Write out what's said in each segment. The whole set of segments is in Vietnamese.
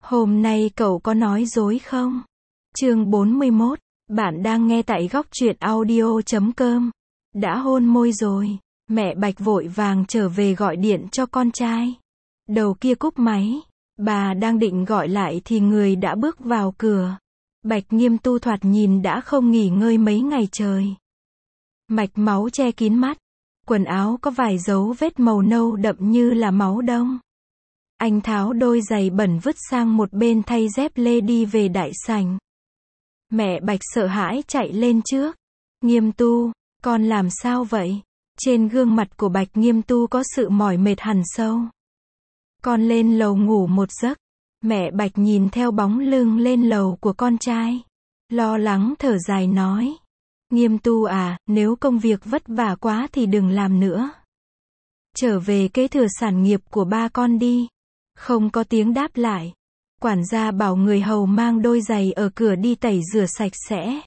Hôm nay cậu có nói dối không? Chương 41, bạn đang nghe tại góc truyện audio.com. Đã hôn môi rồi. Mẹ Bạch vội vàng trở về gọi điện cho con trai. Đầu kia cúp máy. Bà đang định gọi lại thì người đã bước vào cửa. Bạch Nghiêm Tu thoạt nhìn đã không nghỉ ngơi mấy ngày trời. Mạch máu che kín mắt. Quần áo có vài dấu vết màu nâu đậm như là máu đông. Anh tháo đôi giày bẩn vứt sang một bên thay dép lê đi về đại sảnh. Mẹ Bạch sợ hãi chạy lên trước. Nghiêm Tu, con làm sao vậy? Trên gương mặt của Bạch Nghiêm Tu có sự mỏi mệt hằn sâu. Con lên lầu ngủ một giấc. Mẹ Bạch nhìn theo bóng lưng lên lầu của con trai. Lo lắng thở dài nói. Nghiêm Tu à, nếu công việc vất vả quá thì đừng làm nữa. Trở về kế thừa sản nghiệp của ba con đi. Không có tiếng đáp lại. Quản gia bảo người hầu mang đôi giày ở cửa đi tẩy rửa sạch sẽ.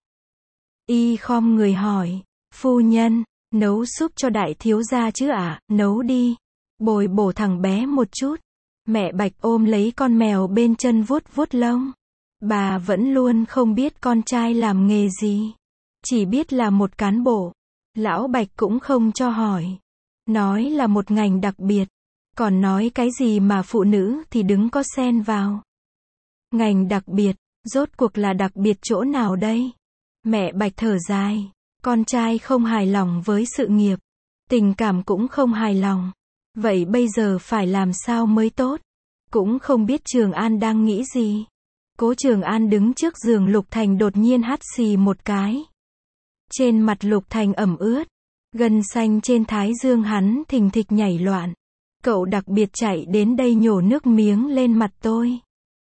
Y khom người hỏi. Phu nhân, nấu súp cho đại thiếu gia chứ ạ? Nấu đi. Bồi bổ thằng bé một chút. Mẹ Bạch ôm lấy con mèo bên chân vuốt vuốt lông. Bà vẫn luôn không biết con trai làm nghề gì. Chỉ biết là một cán bộ. Lão Bạch cũng không cho hỏi. Nói là một ngành đặc biệt. Còn nói cái gì mà phụ nữ thì đừng có xen vào. Ngành đặc biệt, rốt cuộc là đặc biệt chỗ nào đây? Mẹ Bạch thở dài. Con trai không hài lòng với sự nghiệp. Tình cảm cũng không hài lòng. Vậy bây giờ phải làm sao mới tốt? Cũng không biết Trường An đang nghĩ gì. Cố Trường An đứng trước giường Lục Thành đột nhiên hắt xì một cái. Trên mặt Lục Thành ẩm ướt. Gân xanh trên thái dương hắn thình thịch nhảy loạn. Cậu đặc biệt chạy đến đây nhổ nước miếng lên mặt tôi.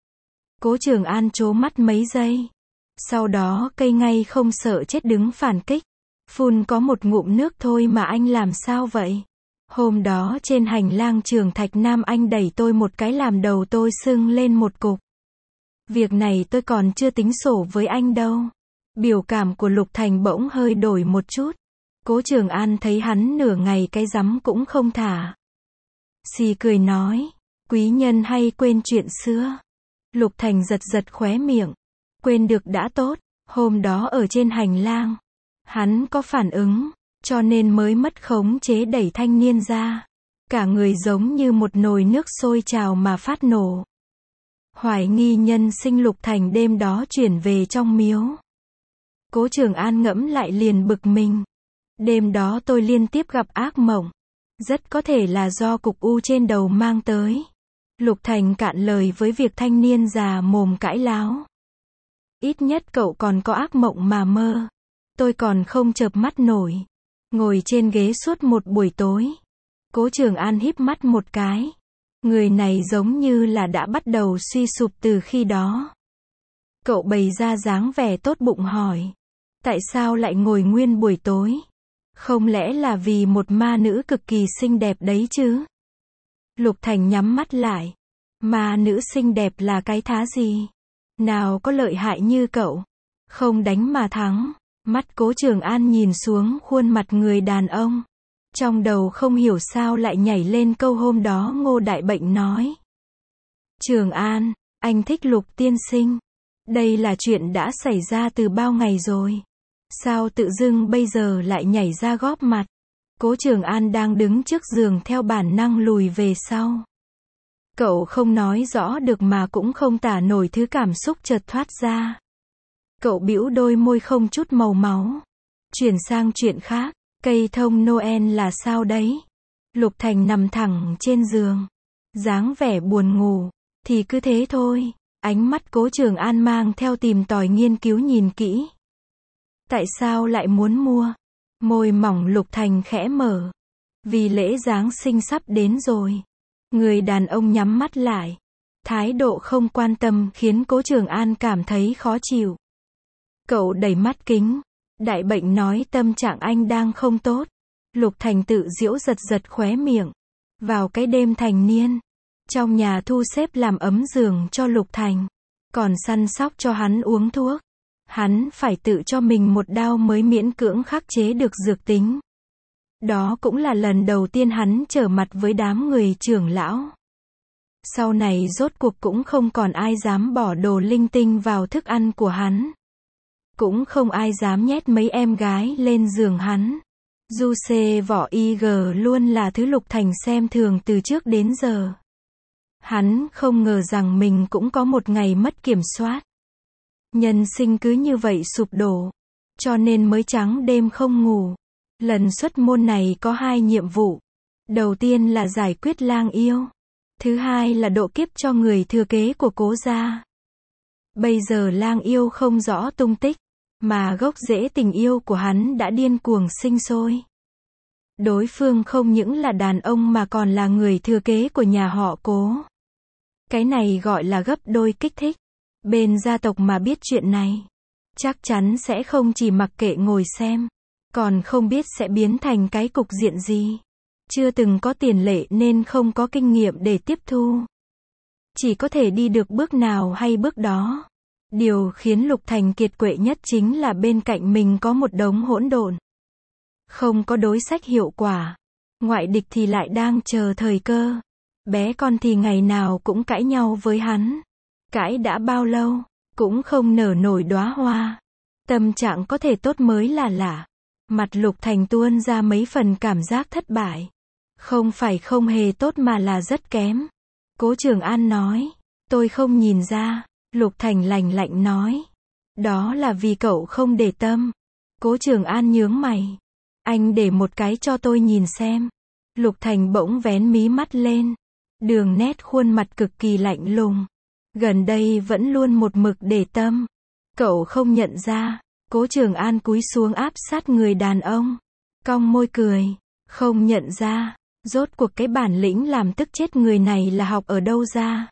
Cố Trường An trố mắt mấy giây. Sau đó cây ngay không sợ chết đứng phản kích. Phun có một ngụm nước thôi mà anh làm sao vậy? Hôm đó trên hành lang trường Thạch Nam anh đẩy tôi một cái làm đầu tôi sưng lên một cục. Việc này tôi còn chưa tính sổ với anh đâu. Biểu cảm của Lục Thành bỗng hơi đổi một chút. Cố Trường An thấy hắn nửa ngày cái rắm cũng không thả. Xì cười nói. Quý nhân hay quên chuyện xưa. Lục Thành giật giật khóe miệng. Quên được đã tốt. Hôm đó ở trên hành lang. Hắn có phản ứng. Cho nên mới mất khống chế đẩy thanh niên ra. Cả người giống như một nồi nước sôi trào mà phát nổ. Hoài nghi nhân sinh Lục Thành đêm đó chuyển về trong miếu. Cố Trường An ngẫm lại liền bực mình. Đêm đó tôi liên tiếp gặp ác mộng. Rất có thể là do cục u trên đầu mang tới. Lục Thành cạn lời với việc thanh niên già mồm cãi láo. Ít nhất cậu còn có ác mộng mà mơ. Tôi còn không chợp mắt nổi. Ngồi trên ghế suốt một buổi tối. Cố Trường An híp mắt một cái. Người này giống như là đã bắt đầu suy sụp từ khi đó. Cậu bày ra dáng vẻ tốt bụng hỏi. Tại sao lại ngồi nguyên buổi tối? Không lẽ là vì một ma nữ cực kỳ xinh đẹp đấy chứ? Lục Thành nhắm mắt lại. Ma nữ xinh đẹp là cái thá gì? Nào có lợi hại như cậu? Không đánh mà thắng. Mắt Cố Trường An nhìn xuống khuôn mặt người đàn ông. Trong đầu không hiểu sao lại nhảy lên câu hôm đó Ngô Đại Bệnh nói. Trường An, anh thích Lục tiên sinh. Đây là chuyện đã xảy ra từ bao ngày rồi. Sao tự dưng bây giờ lại nhảy ra góp mặt? Cố Trường An đang đứng trước giường theo bản năng lùi về sau. Cậu không nói rõ được mà cũng không tả nổi thứ cảm xúc chợt thoát ra. Cậu bĩu đôi môi không chút màu máu. Chuyển sang chuyện khác. Cây thông Noel là sao đấy? Lục Thành nằm thẳng trên giường. Dáng vẻ buồn ngủ. Thì cứ thế thôi. Ánh mắt Cố Trường An mang theo tìm tòi nghiên cứu nhìn kỹ. Tại sao lại muốn mua? Môi mỏng Lục Thành khẽ mở. Vì lễ Giáng sinh sắp đến rồi. Người đàn ông nhắm mắt lại. Thái độ không quan tâm khiến Cố Trường An cảm thấy khó chịu. Cậu đẩy mắt kính. Đại Bệnh nói tâm trạng anh đang không tốt. Lục Thành tự giễu giật giật khóe miệng. Vào cái đêm thành niên. Trong nhà thu xếp làm ấm giường cho Lục Thành. Còn săn sóc cho hắn uống thuốc. Hắn phải tự cho mình một đao mới miễn cưỡng khắc chế được dược tính. Đó cũng là lần đầu tiên hắn trở mặt với đám người trưởng lão. Sau này rốt cuộc cũng không còn ai dám bỏ đồ linh tinh vào thức ăn của hắn. Cũng không ai dám nhét mấy em gái lên giường hắn. Du xê võ IG luôn là thứ Lục Thành xem thường từ trước đến giờ. Hắn không ngờ rằng mình cũng có một ngày mất kiểm soát. Nhân sinh cứ như vậy sụp đổ. Cho nên mới trắng đêm không ngủ. Lần xuất môn này có 2 nhiệm vụ. Đầu tiên là giải quyết lang yêu. Thứ hai là độ kiếp cho người thừa kế của Cố gia. Bây giờ lang yêu không rõ tung tích, mà gốc rễ tình yêu của hắn đã điên cuồng sinh sôi. Đối phương không những là đàn ông mà còn là người thừa kế của nhà họ Cố. Cái này gọi là gấp đôi kích thích. Bên gia tộc mà biết chuyện này, chắc chắn sẽ không chỉ mặc kệ ngồi xem, còn không biết sẽ biến thành cái cục diện gì. Chưa từng có tiền lệ nên không có kinh nghiệm để tiếp thu. Chỉ có thể đi được bước nào hay bước đó. Điều khiến Lục Thành kiệt quệ nhất chính là bên cạnh mình có một đống hỗn độn. Không có đối sách hiệu quả. Ngoại địch thì lại đang chờ thời cơ. Bé con thì ngày nào cũng cãi nhau với hắn. Cãi đã bao lâu, cũng không nở nổi đóa hoa. Tâm trạng có thể tốt mới là lạ. Mặt Lục Thành tuôn ra mấy phần cảm giác thất bại. Không phải không hề tốt mà là rất kém. Cố Trường An nói. Tôi không nhìn ra. Lục Thành lạnh lạnh nói. Đó là vì cậu không để tâm. Cố Trường An nhướng mày. Anh để một cái cho tôi nhìn xem. Lục Thành bỗng vén mí mắt lên. Đường nét khuôn mặt cực kỳ lạnh lùng. Gần đây vẫn luôn một mực để tâm. Cậu không nhận ra. Cố Trường An cúi xuống áp sát người đàn ông. Cong môi cười. Không nhận ra. Rốt cuộc cái bản lĩnh làm tức chết người này là học ở đâu ra.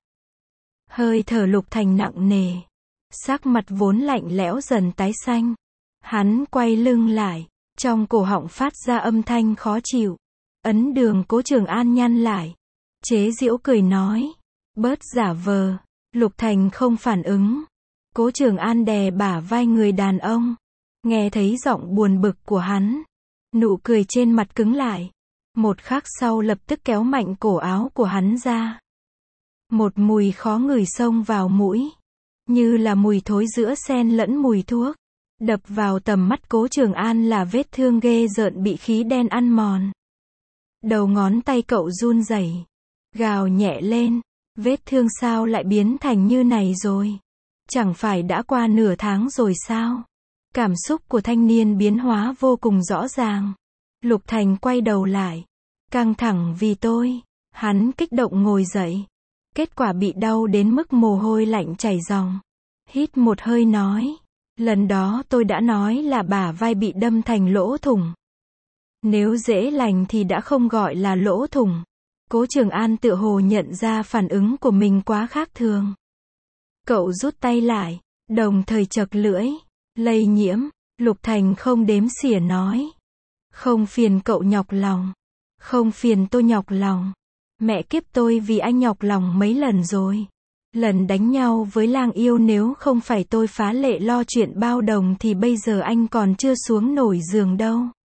Hơi thở Lục Thành nặng nề. Sắc mặt vốn lạnh lẽo dần tái xanh. Hắn quay lưng lại. Trong cổ họng phát ra âm thanh khó chịu. Ấn đường Cố Trường An nhăn lại. Chế giễu cười nói. Bớt giả vờ. Lục Thành không phản ứng. Cố Trường An đè bả vai người đàn ông. Nghe thấy giọng buồn bực của hắn. Nụ cười trên mặt cứng lại. Một khắc sau lập tức kéo mạnh cổ áo của hắn ra. Một mùi khó ngửi xông vào mũi. Như là mùi thối giữa xen lẫn mùi thuốc. Đập vào tầm mắt Cố Trường An là vết thương ghê rợn bị khí đen ăn mòn. Đầu ngón tay cậu run rẩy. Gào nhẹ lên. Vết thương sao lại biến thành như này rồi? Chẳng phải đã qua nửa tháng rồi sao? Cảm xúc của thanh niên biến hóa vô cùng rõ ràng. Lục Thành quay đầu lại. Căng thẳng vì tôi. Hắn kích động ngồi dậy. Kết quả bị đau đến mức mồ hôi lạnh chảy ròng. Hít một hơi nói. Lần đó tôi đã nói là bả vai bị đâm thành lỗ thủng. Nếu dễ lành thì đã không gọi là lỗ thủng. Cố Trường An tựa hồ nhận ra phản ứng của mình quá khác thường. Cậu rút tay lại. Đồng thời chật lưỡi. Lây nhiễm. Lục Thành không đếm xỉa nói. Không phiền cậu nhọc lòng. Không phiền tôi nhọc lòng. Mẹ kiếp tôi vì anh nhọc lòng mấy lần rồi. Lần đánh nhau với lang yêu nếu không phải tôi phá lệ lo chuyện bao đồng thì bây giờ anh còn chưa xuống nổi giường đâu.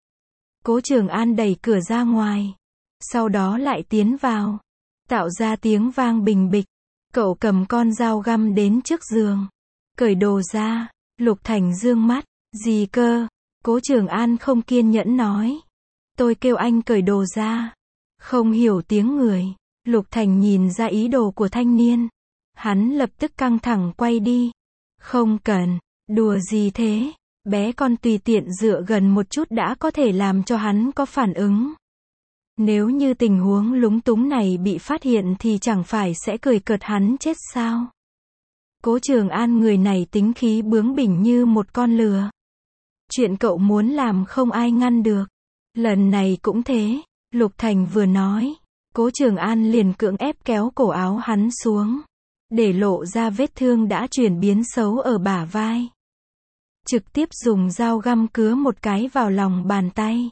Cố Trường An đẩy cửa ra ngoài. Sau đó lại tiến vào. Tạo ra tiếng vang bình bịch. Cậu cầm con dao găm đến trước giường. Cởi đồ ra. Lục Thành dương mắt. Gì cơ? Cố Trường An không kiên nhẫn nói. Tôi kêu anh cởi đồ ra. Không hiểu tiếng người. Lục Thành nhìn ra ý đồ của thanh niên. Hắn lập tức căng thẳng quay đi. Không cần. Đùa gì thế? Bé con tùy tiện dựa gần một chút đã có thể làm cho hắn có phản ứng. Nếu như tình huống lúng túng này bị phát hiện thì chẳng phải sẽ cười cợt hắn chết sao? Cố Trường An người này tính khí bướng bỉnh như một con lừa. Chuyện cậu muốn làm không ai ngăn được. Lần này cũng thế. Lục Thành vừa nói. Cố Trường An liền cưỡng ép kéo cổ áo hắn xuống. Để lộ ra vết thương đã chuyển biến xấu ở bả vai. Trực tiếp dùng dao găm cứa một cái vào lòng bàn tay.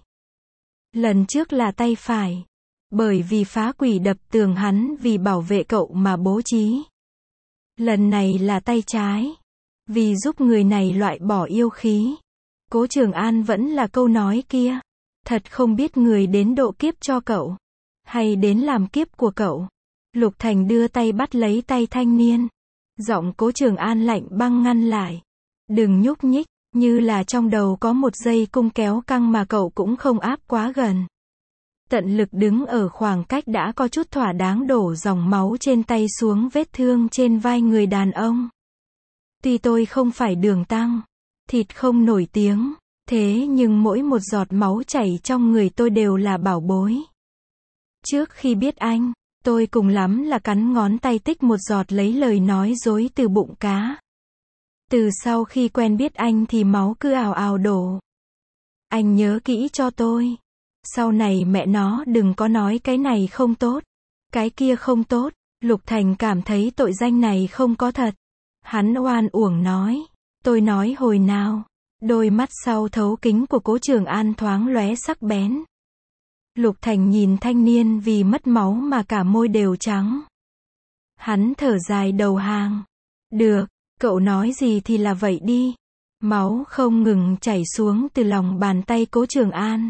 Lần trước là tay phải. Bởi vì phá quỷ đập tường hắn vì bảo vệ cậu mà bố trí. Lần này là tay trái. Vì giúp người này loại bỏ yêu khí. Cố Trường An vẫn là câu nói kia. Thật không biết người đến độ kiếp cho cậu. Hay đến làm kiếp của cậu. Lục Thành đưa tay bắt lấy tay thanh niên. Giọng Cố Trường An lạnh băng ngăn lại. Đừng nhúc nhích, như là trong đầu có một dây cung kéo căng mà cậu cũng không áp quá gần. Tận lực đứng ở khoảng cách đã có chút thỏa đáng đổ dòng máu trên tay xuống vết thương trên vai người đàn ông. Tuy tôi không phải Đường Tăng, thịt không nổi tiếng, thế nhưng mỗi một giọt máu chảy trong người tôi đều là bảo bối. Trước khi biết anh, tôi cùng lắm là cắn ngón tay tích một giọt lấy lời nói dối từ bụng cá. Từ sau khi quen biết anh thì máu cứ ào ào đổ. Anh nhớ kỹ cho tôi. Sau này mẹ nó đừng có nói cái này không tốt, cái kia không tốt. Lục Thành cảm thấy tội danh này không có thật. Hắn oan uổng nói. Tôi nói hồi nào? Đôi mắt sau thấu kính của Cố Trường An thoáng lóe sắc bén. Lục Thành nhìn thanh niên vì mất máu mà cả môi đều trắng. Hắn thở dài đầu hàng. Được, cậu nói gì thì là vậy đi. Máu không ngừng chảy xuống từ lòng bàn tay Cố Trường An.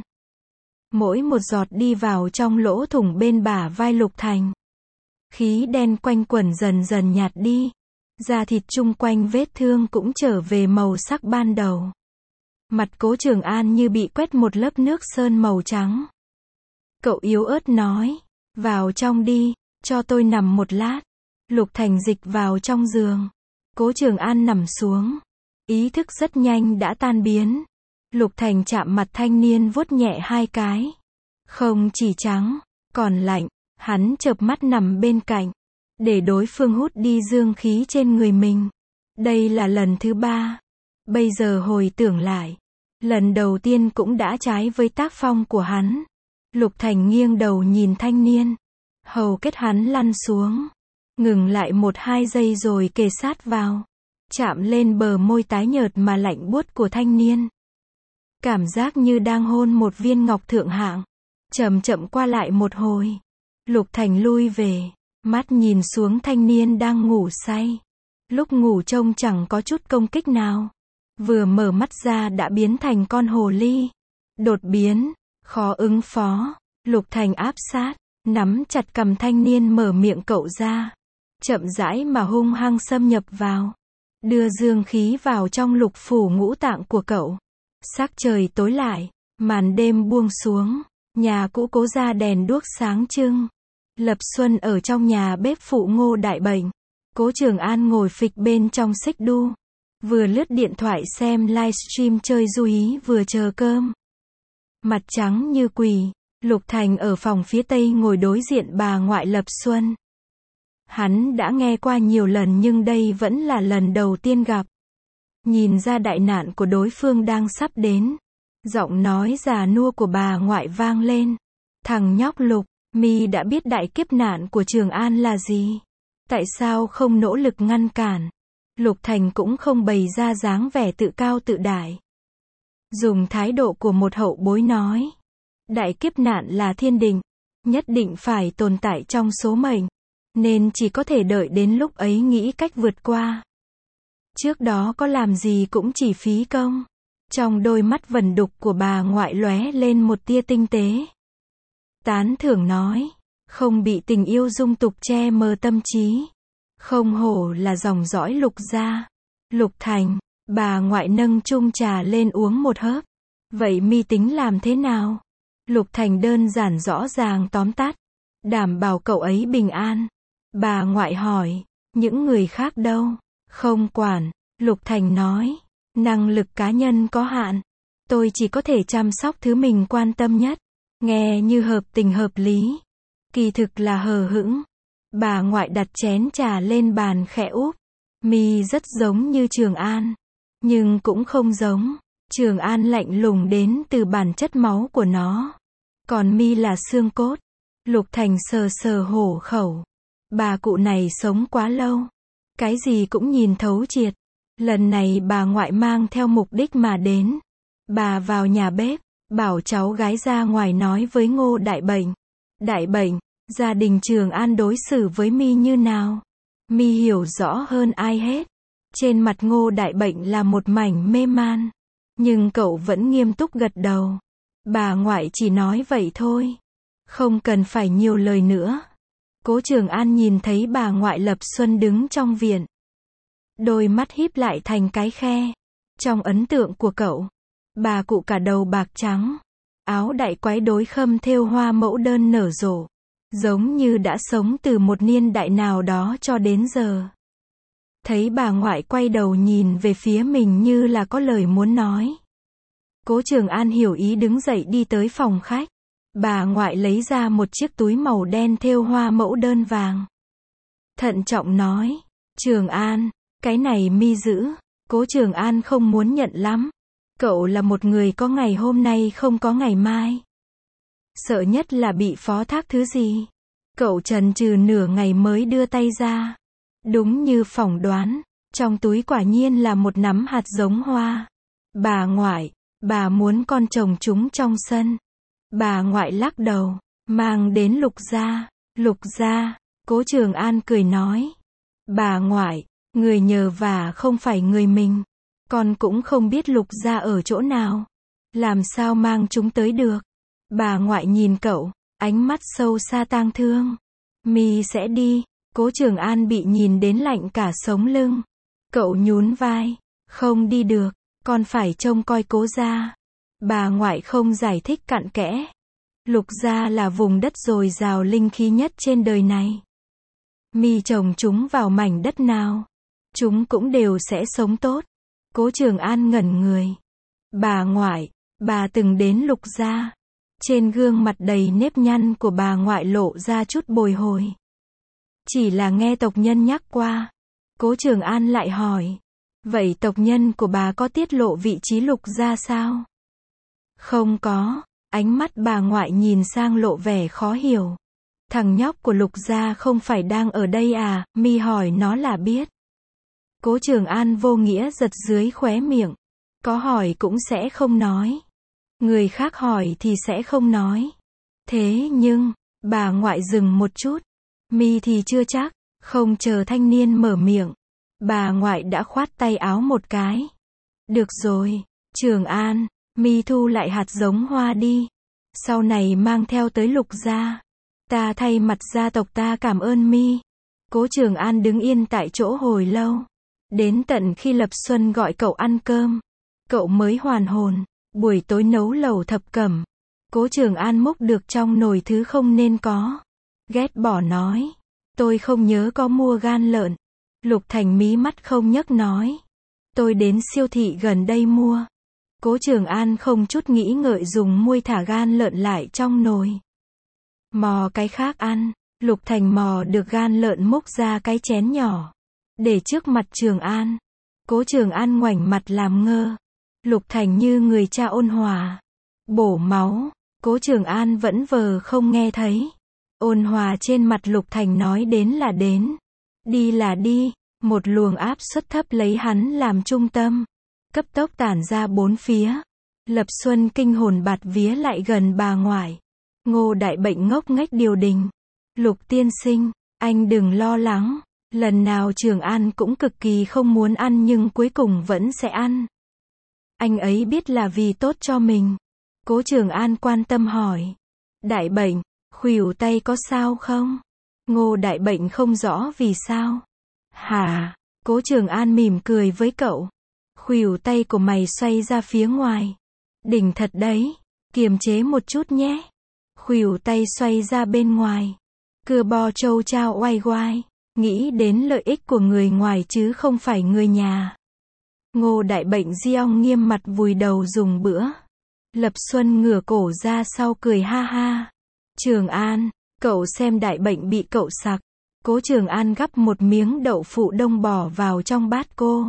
Mỗi một giọt đi vào trong lỗ thủng bên bả vai Lục Thành. Khí đen quanh quẩn dần dần nhạt đi. Da thịt chung quanh vết thương cũng trở về màu sắc ban đầu. Mặt Cố Trường An như bị quét một lớp nước sơn màu trắng. Cậu yếu ớt nói. Vào trong đi, cho tôi nằm một lát. Lục Thành dịch vào trong giường. Cố Trường An nằm xuống. Ý thức rất nhanh đã tan biến. Lục Thành chạm mặt thanh niên vuốt nhẹ hai cái. Không chỉ trắng, còn lạnh. Hắn chợp mắt nằm bên cạnh. Để đối phương hút đi dương khí trên người mình. Đây là lần thứ 3. Bây giờ hồi tưởng lại. Lần đầu tiên cũng đã trái với tác phong của hắn. Lục Thành nghiêng đầu nhìn thanh niên. Hầu kết hắn lăn xuống. Ngừng lại 1-2 giây rồi kề sát vào. Chạm lên bờ môi tái nhợt mà lạnh buốt của thanh niên. Cảm giác như đang hôn một viên ngọc thượng hạng. Chậm chậm qua lại một hồi. Lục Thành lui về. Mắt nhìn xuống thanh niên đang ngủ say. Lúc ngủ trông chẳng có chút công kích nào. Vừa mở mắt ra đã biến thành con hồ ly. Đột biến, khó ứng phó. Lục Thành áp sát, nắm chặt cầm thanh niên mở miệng cậu ra. Chậm rãi mà hung hăng xâm nhập vào. Đưa dương khí vào trong lục phủ ngũ tạng của cậu. Sắc trời tối lại, màn đêm buông xuống. Nhà cũ Cố gia đèn đuốc sáng trưng. Lập Xuân ở trong nhà bếp phụ Ngô đại bệnh. Cố Trường An ngồi phịch bên trong xích đu. Vừa lướt điện thoại xem livestream chơi du hí vừa chờ cơm. Mặt trắng như quỷ. Lục Thành ở phòng phía tây ngồi đối diện bà ngoại Lập Xuân. Hắn đã nghe qua nhiều lần nhưng đây vẫn là lần đầu tiên gặp. Nhìn ra đại nạn của đối phương đang sắp đến. Giọng nói già nua của bà ngoại vang lên. Thằng nhóc Lục, mi đã biết đại kiếp nạn của Trường An là gì? Tại sao không nỗ lực ngăn cản? Lục Thành cũng không bày ra dáng vẻ tự cao tự đại. Dùng thái độ của một hậu bối nói. Đại kiếp nạn là thiên định. Nhất định phải tồn tại trong số mệnh. Nên chỉ có thể đợi đến lúc ấy nghĩ cách vượt qua. Trước đó có làm gì cũng chỉ phí công. Trong đôi mắt vẩn đục của bà ngoại lóe lên một tia tinh tế. Tán thưởng nói. Không bị tình yêu dung tục che mờ tâm trí. Không hổ là dòng dõi Lục gia. Lục Thành, bà ngoại nâng chung trà lên uống một hớp. Vậy mi tính làm thế nào? Lục Thành đơn giản rõ ràng tóm tắt. Đảm bảo cậu ấy bình an. Bà ngoại hỏi. Những người khác đâu? Không quản. Lục Thành nói. Năng lực cá nhân có hạn. Tôi chỉ có thể chăm sóc thứ mình quan tâm nhất. Nghe như hợp tình hợp lý. Kỳ thực là hờ hững. Bà ngoại đặt chén trà lên bàn khẽ úp. Mi rất giống như Trường An. Nhưng cũng không giống. Trường An lạnh lùng đến từ bản chất máu của nó. Còn mi là xương cốt. Lục Thành sờ sờ hổ khẩu. Bà cụ này sống quá lâu. Cái gì cũng nhìn thấu triệt. Lần này bà ngoại mang theo mục đích mà đến. Bà vào nhà bếp, bảo cháu gái ra ngoài nói với Ngô đại bệnh. Đại bệnh, gia đình Trường An đối xử với mi như nào? Mi hiểu rõ hơn ai hết. Trên mặt Ngô đại bệnh là một mảnh mê man. Nhưng cậu vẫn nghiêm túc gật đầu. Bà ngoại chỉ nói vậy thôi. Không cần phải nhiều lời nữa. Cố Trường An nhìn thấy bà ngoại Lập Xuân đứng trong viện. Đôi mắt híp lại thành cái khe. Trong ấn tượng của cậu, bà cụ cả đầu bạc trắng, áo đại quái đối khâm thêu hoa mẫu đơn nở rộ, giống như đã sống từ một niên đại nào đó cho đến giờ. Thấy bà ngoại quay đầu nhìn về phía mình như là có lời muốn nói. Cố Trường An hiểu ý đứng dậy đi tới phòng khách. Bà ngoại lấy ra một chiếc túi màu đen thêu hoa mẫu đơn vàng. Thận trọng nói, Trường An, cái này mi giữ. Cố Trường An không muốn nhận lắm. Cậu là một người có ngày hôm nay không có ngày mai. Sợ nhất là bị phó thác thứ gì. Cậu chần chừ nửa ngày mới đưa tay ra. Đúng như phỏng đoán, trong túi quả nhiên là một nắm hạt giống hoa. Bà ngoại, bà muốn con trồng chúng trong sân. Bà ngoại lắc đầu, mang đến Lục gia. Lục gia, Cố Trường An cười nói. Bà ngoại, người nhờ vả không phải người mình. Con cũng không biết Lục gia ở chỗ nào. Làm sao mang chúng tới được. Bà ngoại nhìn cậu, ánh mắt sâu xa tang thương. Mi sẽ đi. Cố Trường An bị nhìn đến lạnh cả sống lưng. Cậu nhún vai. Không đi được, con phải trông coi Cố gia. Bà ngoại không giải thích cặn kẽ. Lục gia là vùng đất dồi dào linh khí nhất trên đời này. Mi trồng chúng vào mảnh đất nào, chúng cũng đều sẽ sống tốt. Cố Trường An ngẩn người. Bà ngoại, bà từng đến Lục gia. Trên gương mặt đầy nếp nhăn của bà ngoại lộ ra chút bồi hồi. Chỉ là nghe tộc nhân nhắc qua. Cố Trường An lại hỏi. Vậy tộc nhân của bà có tiết lộ vị trí Lục gia sao? Không có. Ánh mắt bà ngoại nhìn sang lộ vẻ khó hiểu. Thằng nhóc của Lục gia không phải đang ở đây à? Mi hỏi nó là biết. Cố Trường An vô nghĩa giật dưới khóe miệng. Có hỏi cũng sẽ không nói. Người khác hỏi thì sẽ không nói. Thế nhưng, bà ngoại dừng một chút. Mi thì chưa chắc. Không chờ thanh niên mở miệng, bà ngoại đã khoát tay áo một cái. Được rồi, Trường An, Mi thu lại hạt giống hoa đi. Sau này mang theo tới Lục gia. Ta thay mặt gia tộc ta cảm ơn Mi. Cố Trường An đứng yên tại chỗ hồi lâu. Đến tận khi Lập Xuân gọi cậu ăn cơm, cậu mới hoàn hồn. Buổi tối nấu lẩu thập cẩm. Cố Trường An múc được trong nồi thứ không nên có. Ghét bỏ nói. Tôi không nhớ có mua gan lợn. Lục Thành mí mắt không nhấc nói. Tôi đến siêu thị gần đây mua. Cố Trường An không chút nghĩ ngợi dùng muôi thả gan lợn lại trong nồi. Mò cái khác ăn. Lục Thành mò được gan lợn múc ra cái chén nhỏ. Để trước mặt Trường An. Cố Trường An ngoảnh mặt làm ngơ. Lục Thành như người cha ôn hòa. Bổ máu. Cố Trường An vẫn vờ không nghe thấy. Ôn hòa trên mặt Lục Thành nói đến là đến. Đi là đi. Một luồng áp suất thấp lấy hắn làm trung tâm. Cấp tốc tản ra bốn phía. Lập Xuân kinh hồn bạt vía lại gần bà ngoại. Ngô Đại Bệnh ngốc nghếch điều đình. Lục tiên sinh, anh đừng lo lắng. Lần nào Trường An cũng cực kỳ không muốn ăn nhưng cuối cùng vẫn sẽ ăn. Anh ấy biết là vì tốt cho mình. Cố Trường An quan tâm hỏi. Đại Bệnh, khuỷu tay có sao không? Ngô Đại Bệnh không rõ vì sao. Hả? Cố Trường An mỉm cười với cậu. Khuỷu tay của mày xoay ra phía ngoài. Đỉnh thật đấy. Kiềm chế một chút nhé. Khuỷu tay xoay ra bên ngoài. Cưa bò trâu trao oai oai. Nghĩ đến lợi ích của người ngoài chứ không phải người nhà. Ngô Đại Bệnh giong nghiêm mặt vùi đầu dùng bữa. Lập Xuân ngửa cổ ra sau cười ha ha. Trường An, cậu xem Đại Bệnh bị cậu sặc. Cố Trường An gắp một miếng đậu phụ đông bỏ vào trong bát cô.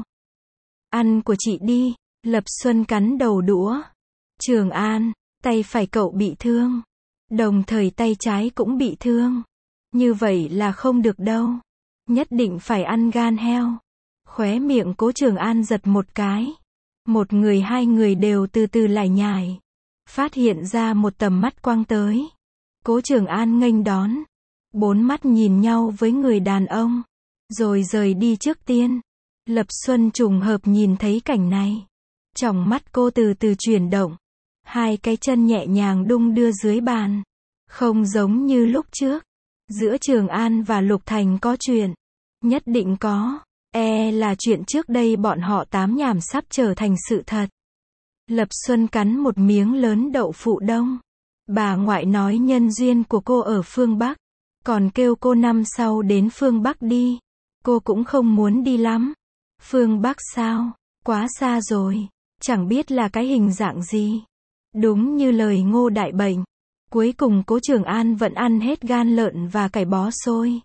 Ăn của chị đi. Lập Xuân cắn đầu đũa. Trường An, tay phải cậu bị thương. Đồng thời tay trái cũng bị thương. Như vậy là không được đâu. Nhất định phải ăn gan heo. Khóe miệng Cố Trường An giật một cái. Một người hai người đều từ từ lải nhải. Phát hiện ra một tầm mắt quang tới. Cố Trường An nghênh đón. Bốn mắt nhìn nhau với người đàn ông. Rồi rời đi trước tiên. Lập Xuân trùng hợp nhìn thấy cảnh này. Tròng mắt cô từ từ chuyển động. Hai cái chân nhẹ nhàng đung đưa dưới bàn. Không giống như lúc trước. Giữa Trường An và Lục Thành có chuyện. Nhất định có. Là chuyện trước đây bọn họ tám nhảm sắp trở thành sự thật. Lập Xuân cắn một miếng lớn đậu phụ đông. Bà ngoại nói nhân duyên của cô ở phương Bắc. Còn kêu cô năm sau đến phương Bắc đi. Cô cũng không muốn đi lắm. Phương Bắc sao? Quá xa rồi. Chẳng biết là cái hình dạng gì. Đúng như lời Ngô Đại Bệnh. Cuối cùng Cố Trường An vẫn ăn hết gan lợn và cải bó xôi.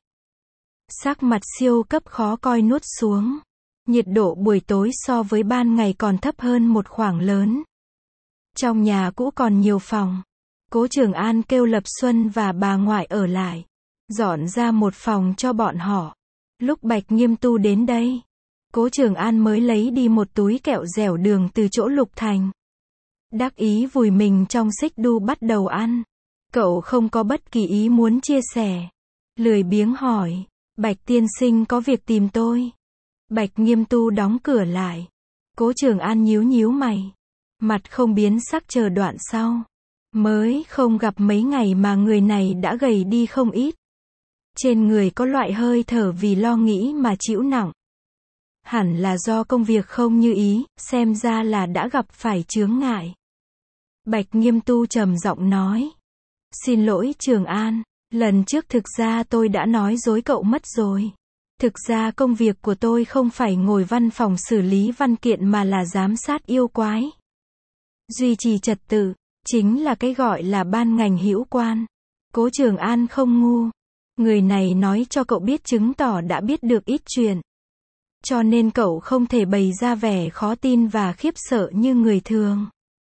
Sắc mặt siêu cấp khó coi nuốt xuống. Nhiệt độ buổi tối so với ban ngày còn thấp hơn một khoảng lớn. Trong nhà cũ còn nhiều phòng. Cố Trường An kêu Lập Xuân và bà ngoại ở lại. Dọn ra một phòng cho bọn họ. Lúc Bạch Nghiêm Tu đến đây, Cố Trường An mới lấy đi một túi kẹo dẻo đường từ chỗ Lục Thành. Đắc ý vùi mình trong xích đu bắt đầu ăn. Cậu không có bất kỳ ý muốn chia sẻ. Lười biếng hỏi, Bạch tiên sinh có việc tìm tôi. Bạch Nghiêm Tu đóng cửa lại. Cố Trường An nhíu nhíu mày. Mặt không biến sắc chờ đoạn sau. Mới không gặp mấy ngày mà người này đã gầy đi không ít. Trên người có loại hơi thở vì lo nghĩ mà chịu nặng. Hẳn là do công việc không như ý, xem ra là đã gặp phải chướng ngại. Bạch Nghiêm Tu trầm giọng nói. Xin lỗi Trường An, lần trước thực ra tôi đã nói dối cậu mất rồi. Thực ra công việc của tôi không phải ngồi văn phòng xử lý văn kiện mà là giám sát yêu quái. Duy trì trật tự, chính là cái gọi là ban ngành hữu quan. Cố Trường An không ngu. Người này nói cho cậu biết chứng tỏ đã biết được ít chuyện. Cho nên cậu không thể bày ra vẻ khó tin và khiếp sợ như người thường.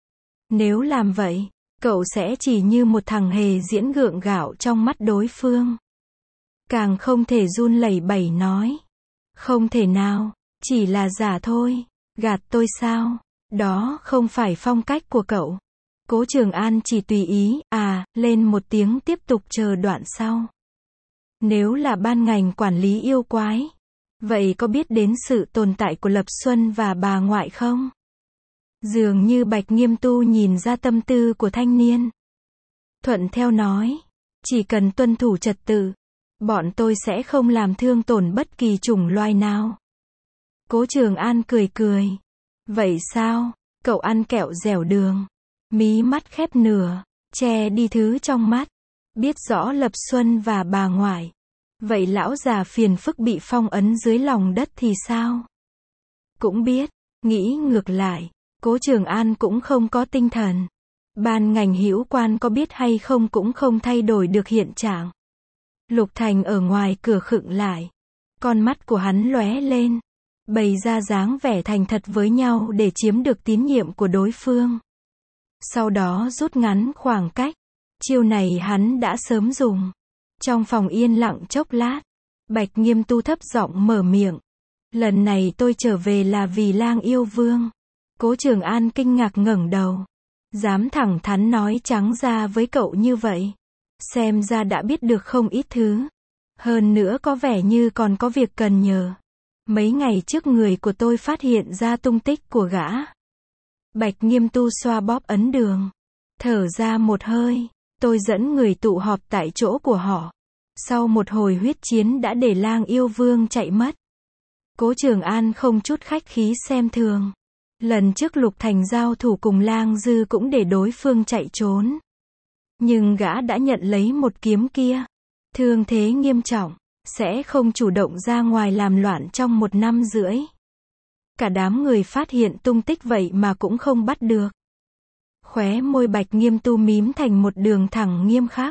Nếu làm vậy, cậu sẽ chỉ như một thằng hề diễn gượng gạo trong mắt đối phương. Càng không thể run lẩy bẩy nói. Không thể nào, chỉ là giả thôi. Gạt tôi sao? Đó không phải phong cách của cậu. Cố Trường An chỉ tùy ý, lên một tiếng tiếp tục chờ đoạn sau. Nếu là ban ngành quản lý yêu quái, vậy có biết đến sự tồn tại của Lập Xuân và bà ngoại không? Dường như Bạch Nghiêm Tu nhìn ra tâm tư của thanh niên. Thuận theo nói, chỉ cần tuân thủ trật tự, bọn tôi sẽ không làm thương tổn bất kỳ chủng loài nào. Cố Trường An cười cười. Vậy sao? Cậu ăn kẹo dẻo đường. Mí mắt khép nửa, che đi thứ trong mắt. Biết rõ Lập Xuân và bà ngoại. Vậy lão già phiền phức bị phong ấn dưới lòng đất thì sao? Cũng biết, nghĩ ngược lại, Cố Trường An cũng không có tinh thần. Ban ngành hữu quan có biết hay không cũng không thay đổi được hiện trạng. Lục Thành ở ngoài cửa khựng lại. Con mắt của hắn lóe lên. Bày ra dáng vẻ thành thật với nhau để chiếm được tín nhiệm của đối phương. Sau đó rút ngắn khoảng cách. Chiêu này hắn đã sớm dùng. Trong phòng yên lặng chốc lát, Bạch Nghiêm Tu thấp giọng mở miệng. Lần này tôi trở về là vì Lang Yêu Vương. Cố Trường An kinh ngạc ngẩng đầu. Dám thẳng thắn nói trắng ra với cậu như vậy. Xem ra đã biết được không ít thứ. Hơn nữa có vẻ như còn có việc cần nhờ. Mấy ngày trước người của tôi phát hiện ra tung tích của gã. Bạch Nghiêm Tu xoa bóp ấn đường. Thở ra một hơi. Tôi dẫn người tụ họp tại chỗ của họ. Sau một hồi huyết chiến đã để Lang Yêu Vương chạy mất. Cố Trường An không chút khách khí xem thường. Lần trước Lục Thành giao thủ cùng Lang Dư cũng để đối phương chạy trốn. Nhưng gã đã nhận lấy một kiếm kia. Thương thế nghiêm trọng. Sẽ không chủ động ra ngoài làm loạn trong 1 năm rưỡi. Cả đám người phát hiện tung tích vậy mà cũng không bắt được. Khóe môi Bạch Nghiêm Tu mím thành một đường thẳng nghiêm khắc.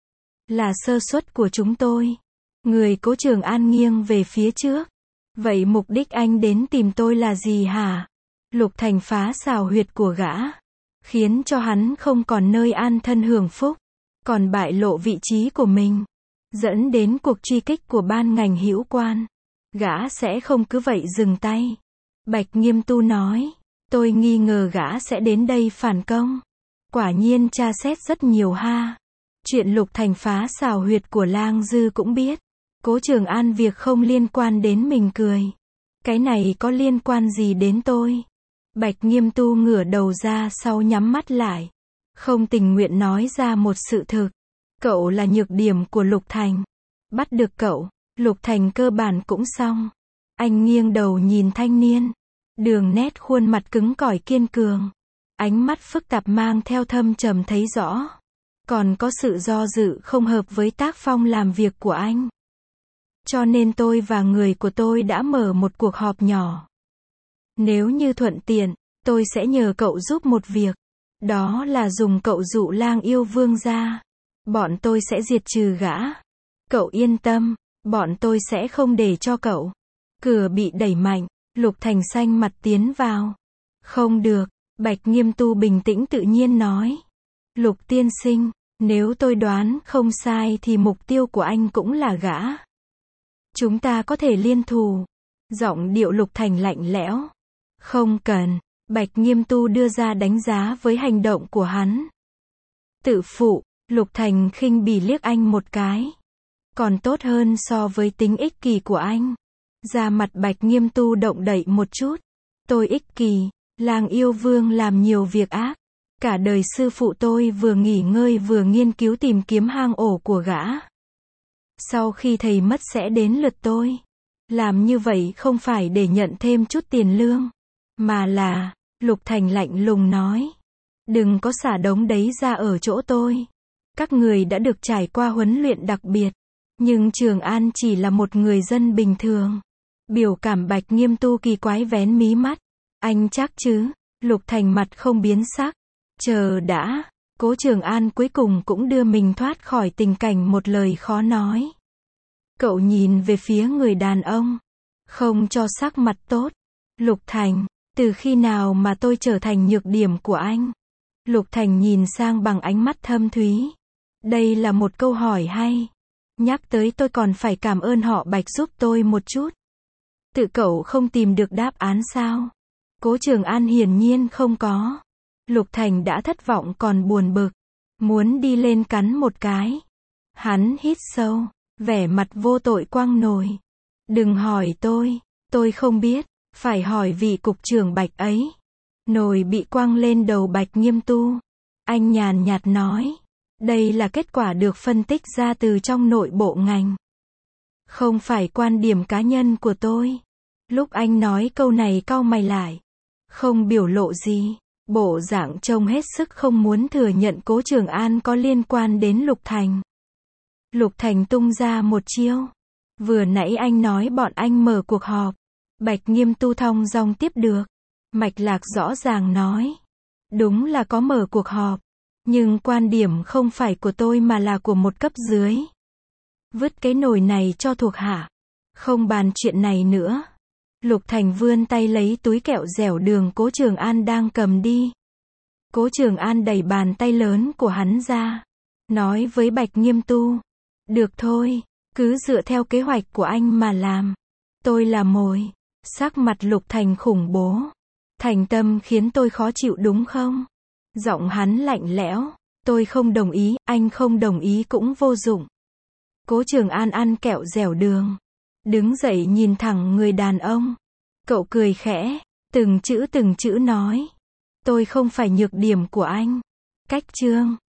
Là sơ suất của chúng tôi. Người Cố Trường An nghiêng về phía trước. Vậy mục đích anh đến tìm tôi là gì hả? Lục Thành phá xào huyệt của gã. Khiến cho hắn không còn nơi an thân hưởng phúc. Còn bại lộ vị trí của mình. Dẫn đến cuộc truy kích của ban ngành hữu quan. Gã sẽ không cứ vậy dừng tay. Bạch Nghiêm Tu nói. Tôi nghi ngờ gã sẽ đến đây phản công. Quả nhiên tra xét rất nhiều ha. Chuyện Lục Thành phá xào huyệt của Lang Dư cũng biết. Cố Trường An việc không liên quan đến mình cười. Cái này có liên quan gì đến tôi? Bạch Nghiêm Tu ngửa đầu ra sau nhắm mắt lại. Không tình nguyện nói ra một sự thực. Cậu là nhược điểm của Lục Thành. Bắt được cậu, Lục Thành cơ bản cũng xong. Anh nghiêng đầu nhìn thanh niên. Đường nét khuôn mặt cứng cỏi kiên cường. Ánh mắt phức tạp mang theo thâm trầm thấy rõ. Còn có sự do dự không hợp với tác phong làm việc của anh. Cho nên tôi và người của tôi đã mở một cuộc họp nhỏ. Nếu như thuận tiện, tôi sẽ nhờ cậu giúp một việc. Đó là dùng cậu dụ Lang Yêu Vương ra. Bọn tôi sẽ diệt trừ gã. Cậu yên tâm, bọn tôi sẽ không để cho cậu. Cửa bị đẩy mạnh, Lục Thành xanh mặt tiến vào. Không được, Bạch Nghiêm Tu bình tĩnh tự nhiên nói. Lục tiên sinh, nếu tôi đoán không sai thì mục tiêu của anh cũng là gã. Chúng ta có thể liên thủ. Giọng điệu Lục Thành lạnh lẽo. Không cần, Bạch Nghiêm Tu đưa ra đánh giá với hành động của hắn. Tự phụ, Lục Thành khinh bỉ liếc anh một cái. Còn tốt hơn so với tính ích kỷ của anh. Da mặt Bạch Nghiêm Tu động đậy một chút. Tôi ích kỷ, Lang Yêu Vương làm nhiều việc ác. Cả đời sư phụ tôi vừa nghỉ ngơi vừa nghiên cứu tìm kiếm hang ổ của gã. Sau khi thầy mất sẽ đến lượt tôi. Làm như vậy không phải để nhận thêm chút tiền lương. Mà là, Lục Thành lạnh lùng nói. Đừng có xả đống đấy ra ở chỗ tôi. Các người đã được trải qua huấn luyện đặc biệt. Nhưng Trường An chỉ là một người dân bình thường. Biểu cảm Bạch Nghiêm Tu kỳ quái vén mí mắt. Anh chắc chứ? Lục Thành mặt không biến sắc. Chờ đã. Cố Trường An cuối cùng cũng đưa mình thoát khỏi tình cảnh một lời khó nói. Cậu nhìn về phía người đàn ông. Không cho sắc mặt tốt. Lục Thành, từ khi nào mà tôi trở thành nhược điểm của anh? Lục Thành nhìn sang bằng ánh mắt thâm thúy. Đây là một câu hỏi hay. Nhắc tới tôi còn phải cảm ơn họ Bạch giúp tôi một chút. Tự cậu không tìm được đáp án sao? Cố Trường An hiển nhiên không có. Lục Thành đã thất vọng còn buồn bực. Muốn đi lên cắn một cái. Hắn hít sâu. Vẻ mặt vô tội quăng nồi. Đừng hỏi tôi không biết. Phải hỏi vị cục trưởng Bạch ấy. Nồi bị quăng lên đầu Bạch Nghiêm Tu. Anh nhàn nhạt nói. Đây là kết quả được phân tích ra từ trong nội bộ ngành. Không phải quan điểm cá nhân của tôi. Lúc anh nói câu này cau mày lại. Không biểu lộ gì. Bộ dạng trông hết sức không muốn thừa nhận Cố Trường An có liên quan đến Lục Thành. Lục Thành tung ra một chiêu. Vừa nãy anh nói bọn anh mở cuộc họp. Bạch Nghiêm Tu thong dong tiếp được. Mạch lạc rõ ràng nói. Đúng là có mở cuộc họp. Nhưng quan điểm không phải của tôi mà là của một cấp dưới. Vứt cái nồi này cho thuộc hạ. Không bàn chuyện này nữa. Lục Thành vươn tay lấy túi kẹo dẻo đường Cố Trường An đang cầm đi. Cố Trường An đẩy bàn tay lớn của hắn ra. Nói với Bạch Nghiêm Tu. Được thôi, cứ dựa theo kế hoạch của anh mà làm. Tôi là mồi. Sắc mặt Lục Thành khủng bố. Thành tâm khiến tôi khó chịu đúng không? Giọng hắn lạnh lẽo. Tôi không đồng ý, anh không đồng ý cũng vô dụng. Cố Trường An ăn kẹo dẻo đường. Đứng dậy nhìn thẳng người đàn ông. Cậu cười khẽ, từng chữ nói. Tôi không phải nhược điểm của anh. Cách chương.